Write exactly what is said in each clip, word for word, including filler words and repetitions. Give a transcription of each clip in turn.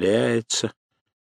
повторяется.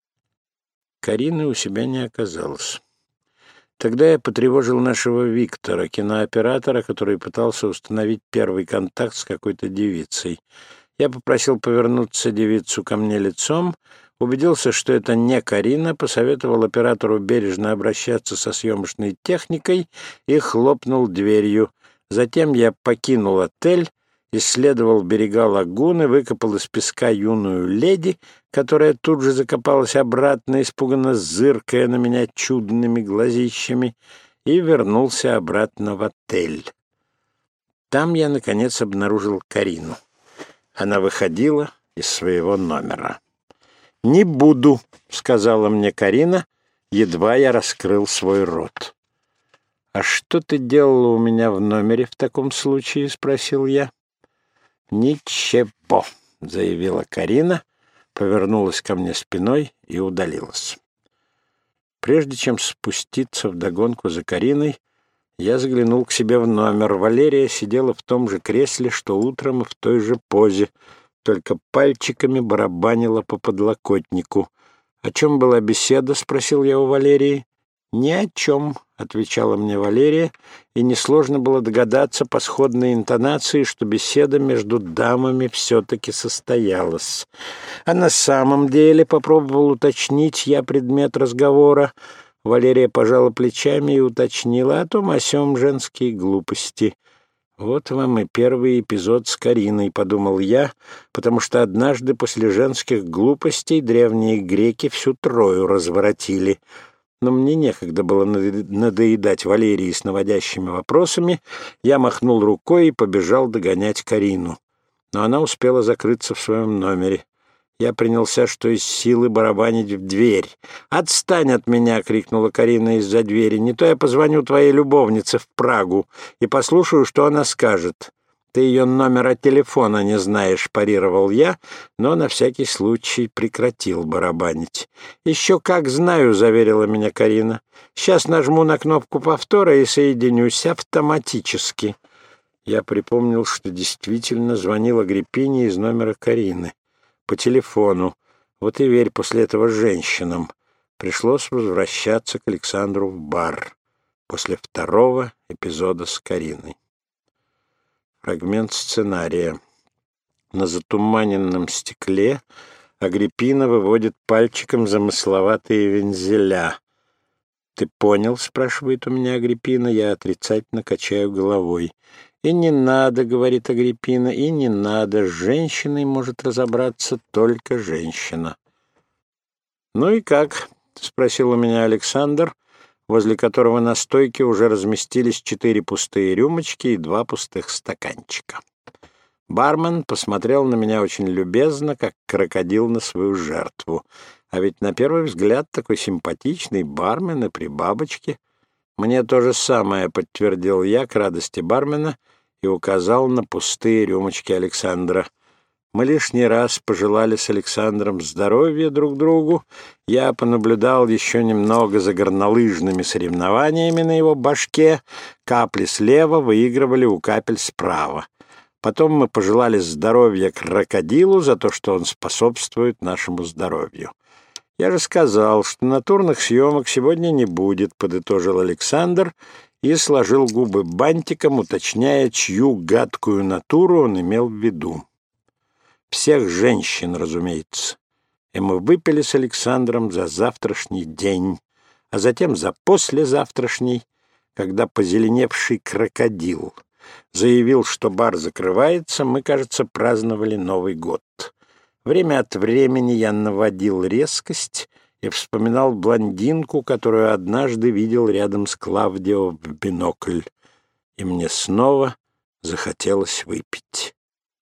Карины у себя не оказалось. Тогда я потревожил нашего Виктора, кинооператора, который пытался установить первый контакт с какой-то девицей. Я попросил повернуться девицу ко мне лицом, убедился, что это не Карина, посоветовал оператору бережно обращаться со съемочной техникой и хлопнул дверью. Затем я покинул отель, исследовал берега лагуны, выкопал из песка юную леди, которая тут же закопалась обратно, испуганно зыркая на меня чудными глазищами, и вернулся обратно в отель. Там я, наконец, обнаружил Карину. Она выходила из своего номера. «Не буду», — сказала мне Карина, едва я раскрыл свой рот. «А что ты делала у меня в номере в таком случае?» — спросил я. «Ничего», — заявила Карина, повернулась ко мне спиной и удалилась. Прежде чем спуститься вдогонку за Кариной, я заглянул к себе в номер. Валерия сидела в том же кресле, что утром, и в той же позе, только пальчиками барабанила по подлокотнику. «О чем была беседа?» — спросил я у Валерии. «Ни о чем», — отвечала мне Валерия, и несложно было догадаться по сходной интонации, что беседа между дамами все-таки состоялась. А на самом деле, попробовал уточнить я предмет разговора. Валерия пожала плечами и уточнила о том о сём женские глупости. «Вот вам и первый эпизод с Кариной», — подумал я, потому что однажды после женских глупостей древние греки всю Трою разворотили. Но мне некогда было надоедать Валерии с наводящими вопросами. Я махнул рукой и побежал догонять Карину. Но она успела закрыться в своем номере. Я принялся, что из силы, барабанить в дверь. «Отстань от меня!» — крикнула Карина из-за двери. «Не то я позвоню твоей любовнице в Прагу и послушаю, что она скажет». «Ты ее номера телефона не знаешь», — парировал я, но на всякий случай прекратил барабанить. «Еще как знаю», — заверила меня Карина. «Сейчас нажму на кнопку повтора и соединюсь автоматически». Я припомнил, что действительно звонил Агриппине из номера Карины. По телефону. Вот и верь после этого женщинам. Пришлось возвращаться к Александру в бар после второго эпизода с Кариной. Фрагмент сценария. На затуманенном стекле Агриппина выводит пальчиком замысловатые вензеля. «Ты понял?» — спрашивает у меня Агриппина. Я отрицательно качаю головой. «И не надо», — говорит Агриппина, — «и не надо. С женщиной может разобраться только женщина». «Ну и как?» — спросил у меня Александр, возле которого на стойке уже разместились четыре пустые рюмочки и два пустых стаканчика. Бармен посмотрел на меня очень любезно, как крокодил на свою жертву. А ведь на первый взгляд такой симпатичный бармен и при бабочке. «Мне то же самое», — подтвердил я к радости бармена и указал на пустые рюмочки Александра. Мы лишний раз пожелали с Александром здоровья друг другу. Я понаблюдал еще немного за горнолыжными соревнованиями на его башке. Капли слева выигрывали у капель справа. Потом мы пожелали здоровья крокодилу за то, что он способствует нашему здоровью. «Я же сказал, что натурных съемок сегодня не будет», — подытожил Александр и сложил губы бантиком, уточняя, чью гадкую натуру он имел в виду. Всех женщин, разумеется. И мы выпили с Александром за завтрашний день, а затем за послезавтрашний, когда позеленевший крокодил заявил, что бар закрывается, мы, кажется, праздновали Новый год. Время от времени я наводил резкость и вспоминал блондинку, которую однажды видел рядом с Клавдио в бинокль, и мне снова захотелось выпить.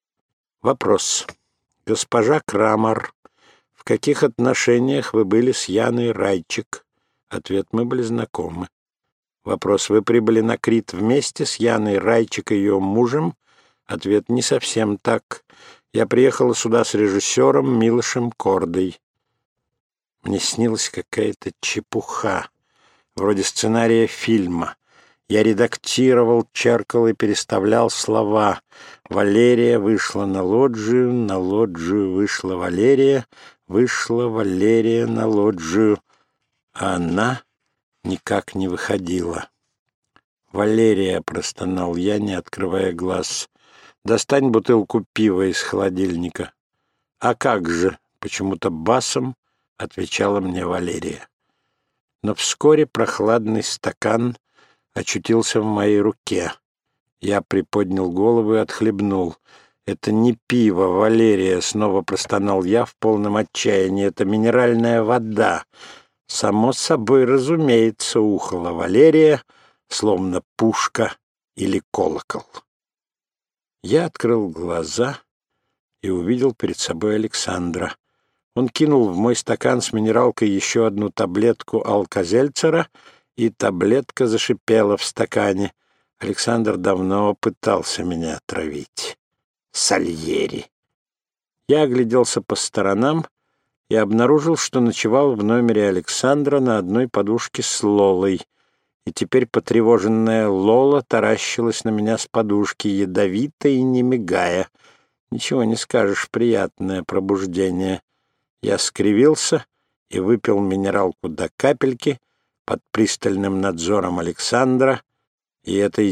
Вопрос. Госпожа Крамер, в каких отношениях вы были с Яной Райчик? Ответ. Мы были знакомы. Вопрос. Вы прибыли на Крит вместе с Яной Райчик и ее мужем? Ответ. Не совсем так. Я приехала сюда с режиссером Милошем Кордой. Мне снилась какая-то чепуха, вроде сценария фильма. Я редактировал, черкал и переставлял слова. Валерия вышла на лоджию, на лоджию вышла Валерия, Вышла Валерия на лоджию, а она никак не выходила. «Валерия», — простонал я, не открывая глаз, — «достань бутылку пива из холодильника». «А как же?» — почему-то басом отвечала мне Валерия. Но вскоре прохладный стакан очутился в моей руке. Я приподнял голову и отхлебнул. «Это не пиво, Валерия», — снова простонал я в полном отчаянии. «Это минеральная вода». «Само собой, разумеется», — ухала Валерия, словно пушка или колокол. Я открыл глаза и увидел перед собой Александра. Он кинул в мой стакан с минералкой еще одну таблетку алкозельцера, и таблетка зашипела в стакане. Александр давно пытался меня отравить. Сальери. Я огляделся по сторонам и обнаружил, что ночевал в номере Александра на одной подушке с Лолой. И теперь потревоженная Лола таращилась на меня с подушки, ядовито и не мигая. Ничего не скажешь, приятное пробуждение. Я скривился и выпил минералку до капельки под пристальным надзором Александра, и это